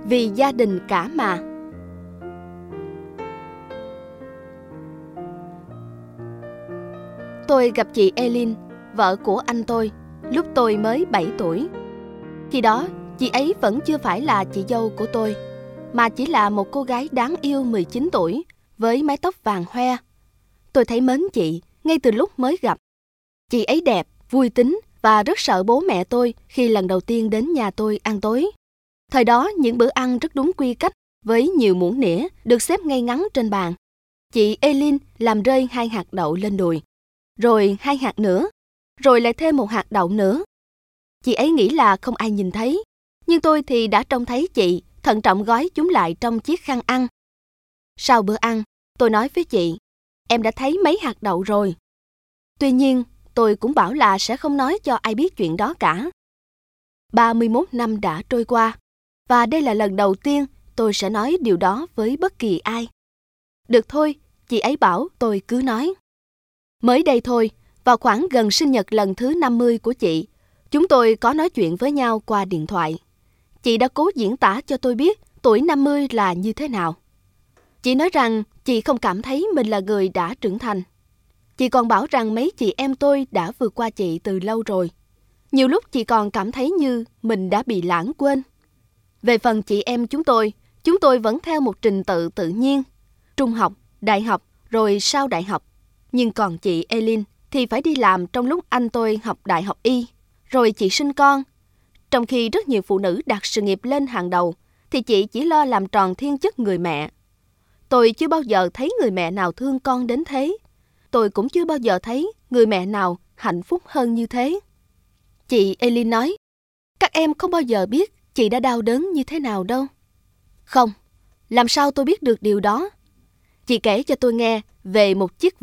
vì gia đình cả mà. Tôi gặp chị Eileen, vợ của anh tôi, lúc tôi mới 7 tuổi. Khi đó, chị ấy vẫn chưa phải là chị dâu của tôi, mà chỉ là một cô gái đáng yêu 19 tuổi, với mái tóc vàng hoe. Tôi thấy mến chị ngay từ lúc mới gặp. Chị ấy đẹp, vui tính và rất sợ bố mẹ tôi khi lần đầu tiên đến nhà tôi ăn tối. Thời đó, những bữa ăn rất đúng quy cách, với nhiều muỗng nĩa được xếp ngay ngắn trên bàn. Chị Eileen làm rơi 2 hạt đậu lên đùi, rồi 2 hạt nữa, rồi lại thêm 1 hạt đậu nữa. Chị ấy nghĩ là không ai nhìn thấy, nhưng tôi thì đã trông thấy chị thận trọng gói chúng lại trong chiếc khăn ăn. Sau bữa ăn, tôi nói với chị, em đã thấy mấy hạt đậu rồi. Tuy nhiên, tôi cũng bảo là sẽ không nói cho ai biết chuyện đó cả. 31 năm đã trôi qua, và đây là lần đầu tiên tôi sẽ nói điều đó với bất kỳ ai. Được thôi, chị ấy bảo tôi cứ nói. Mới đây thôi, vào khoảng gần sinh nhật lần thứ 50 của chị, chúng tôi có nói chuyện với nhau qua điện thoại. Chị đã cố diễn tả cho tôi biết tuổi 50 là như thế nào. Chị nói rằng chị không cảm thấy mình là người đã trưởng thành. Chị còn bảo rằng mấy chị em tôi đã vượt qua chị từ lâu rồi. Nhiều lúc chị còn cảm thấy như mình đã bị lãng quên. Về phần chị em chúng tôi vẫn theo một trình tự tự nhiên. Trung học, đại học, rồi sau đại học. Nhưng còn chị Eileen thì phải đi làm trong lúc anh tôi học đại học y. Rồi chị sinh con. Trong khi rất nhiều phụ nữ đặt sự nghiệp lên hàng đầu, thì chị chỉ lo làm tròn thiên chức người mẹ. Tôi chưa bao giờ thấy người mẹ nào thương con đến thế. Tôi cũng chưa bao giờ thấy người mẹ nào hạnh phúc hơn như thế. Chị Eileen nói, các em không bao giờ biết chị đã đau đớn như thế nào đâu. Không, làm sao tôi biết được điều đó? Chị kể cho tôi nghe về một chiếc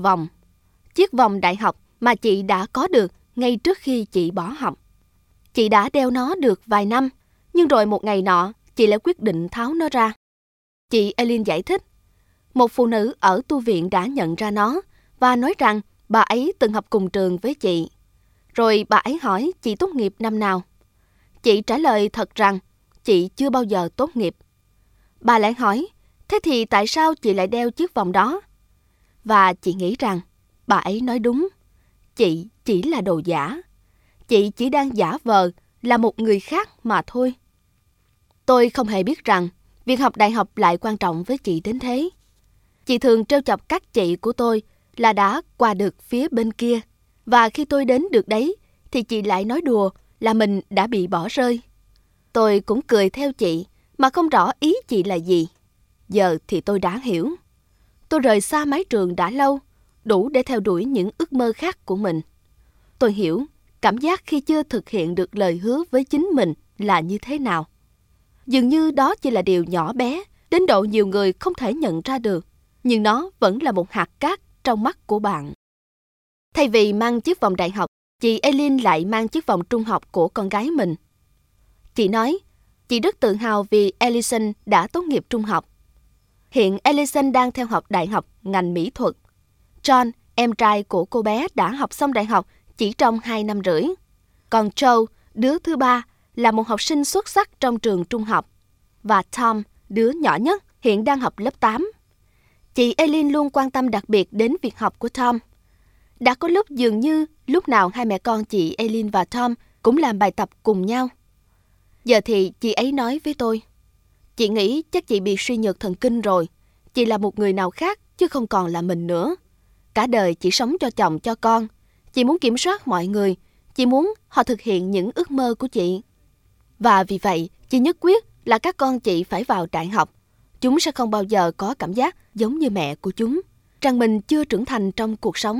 vòng đại học mà chị đã có được ngay trước khi chị bỏ học. Chị đã đeo nó được vài năm, nhưng rồi một ngày nọ, chị lại quyết định tháo nó ra. Chị Eileen giải thích, một phụ nữ ở tu viện đã nhận ra nó và nói rằng bà ấy từng học cùng trường với chị. Rồi bà ấy hỏi chị tốt nghiệp năm nào. Chị trả lời thật rằng chị chưa bao giờ tốt nghiệp. Bà lại hỏi, thế thì tại sao chị lại đeo chiếc vòng đó? Và chị nghĩ rằng bà ấy nói đúng. Chị chỉ là đồ giả. Chị chỉ đang giả vờ là một người khác mà thôi. Tôi không hề biết rằng việc học đại học lại quan trọng với chị đến thế. Chị thường trêu chọc các chị của tôi là đã qua được phía bên kia. Và khi tôi đến được đấy, thì chị lại nói đùa là mình đã bị bỏ rơi. Tôi cũng cười theo chị mà không rõ ý chị là gì. Giờ thì tôi đã hiểu. Tôi rời xa mái trường đã lâu, đủ để theo đuổi những ước mơ khác của mình. Tôi hiểu cảm giác khi chưa thực hiện được lời hứa với chính mình là như thế nào. Dường như đó chỉ là điều nhỏ bé, đến độ nhiều người không thể nhận ra được, nhưng nó vẫn là một hạt cát trong mắt của bạn. Thay vì mang chiếc vòng đại học, chị Eileen lại mang chiếc vòng trung học của con gái mình. Chị nói, chị rất tự hào vì Allison đã tốt nghiệp trung học. Hiện Allison đang theo học đại học ngành mỹ thuật. John, em trai của cô bé, đã học xong đại học chỉ trong 2 năm rưỡi. Còn Joe, đứa thứ ba, là một học sinh xuất sắc trong trường trung học. Và Tom, đứa nhỏ nhất, hiện đang học lớp 8. Chị Eileen luôn quan tâm đặc biệt đến việc học của Tom. Đã có lúc dường như lúc nào hai mẹ con chị Eileen và Tom cũng làm bài tập cùng nhau. Giờ thì chị ấy nói với tôi, chị nghĩ chắc chị bị suy nhược thần kinh rồi. Chị là một người nào khác chứ không còn là mình nữa. Cả đời chị sống cho chồng cho con. Chị muốn kiểm soát mọi người. Chị muốn họ thực hiện những ước mơ của chị. Và vì vậy, chị nhất quyết là các con chị phải vào đại học. Chúng sẽ không bao giờ có cảm giác giống như mẹ của chúng, rằng mình chưa trưởng thành trong cuộc sống.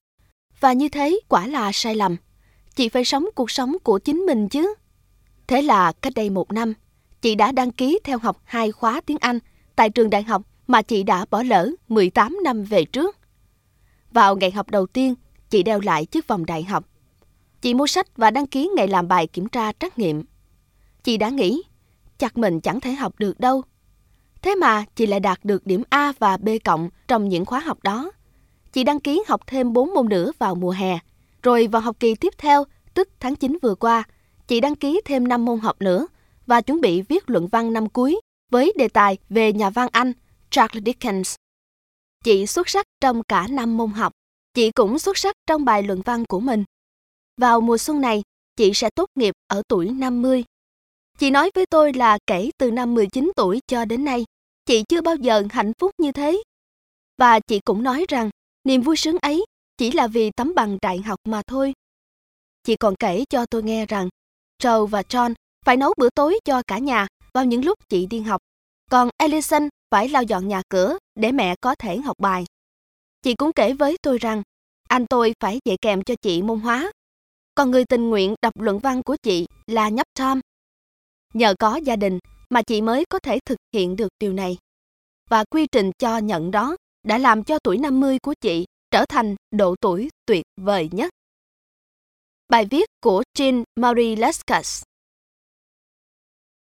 Và như thế quả là sai lầm. Chị phải sống cuộc sống của chính mình chứ. Thế là cách đây 1 năm, chị đã đăng ký theo học 2 khóa tiếng Anh tại trường đại học mà chị đã bỏ lỡ 18 năm về trước. Vào ngày học đầu tiên, chị đeo lại chiếc vòng đại học. Chị mua sách và đăng ký ngày làm bài kiểm tra trắc nghiệm. Chị đã nghĩ, chắc mình chẳng thể học được đâu. Thế mà chị lại đạt được điểm A và B cộng trong những khóa học đó. Chị đăng ký học thêm 4 môn nữa vào mùa hè. Rồi vào học kỳ tiếp theo, tức tháng 9 vừa qua, chị đăng ký thêm 5 môn học nữa và chuẩn bị viết luận văn năm cuối với đề tài về nhà văn Anh Charles Dickens. Chị xuất sắc trong cả 5 môn học. Chị cũng xuất sắc trong bài luận văn của mình. Vào mùa xuân này, chị sẽ tốt nghiệp ở tuổi 50. Chị nói với tôi là kể từ năm 19 tuổi cho đến nay, chị chưa bao giờ hạnh phúc như thế. Và chị cũng nói rằng niềm vui sướng ấy chỉ là vì tấm bằng đại học mà thôi. Chị còn kể cho tôi nghe rằng Joe và John phải nấu bữa tối cho cả nhà vào những lúc chị đi học, còn Ellison phải lau dọn nhà cửa để mẹ có thể học bài. Chị cũng kể với tôi rằng anh tôi phải dạy kèm cho chị môn hóa, còn người tình nguyện đọc luận văn của chị là nhóc Tom. Nhờ có gia đình mà chị mới có thể thực hiện được điều này. Và quy trình cho nhận đó đã làm cho tuổi 50 của chị trở thành độ tuổi tuyệt vời nhất. Bài viết của Jean Marie Lescaut.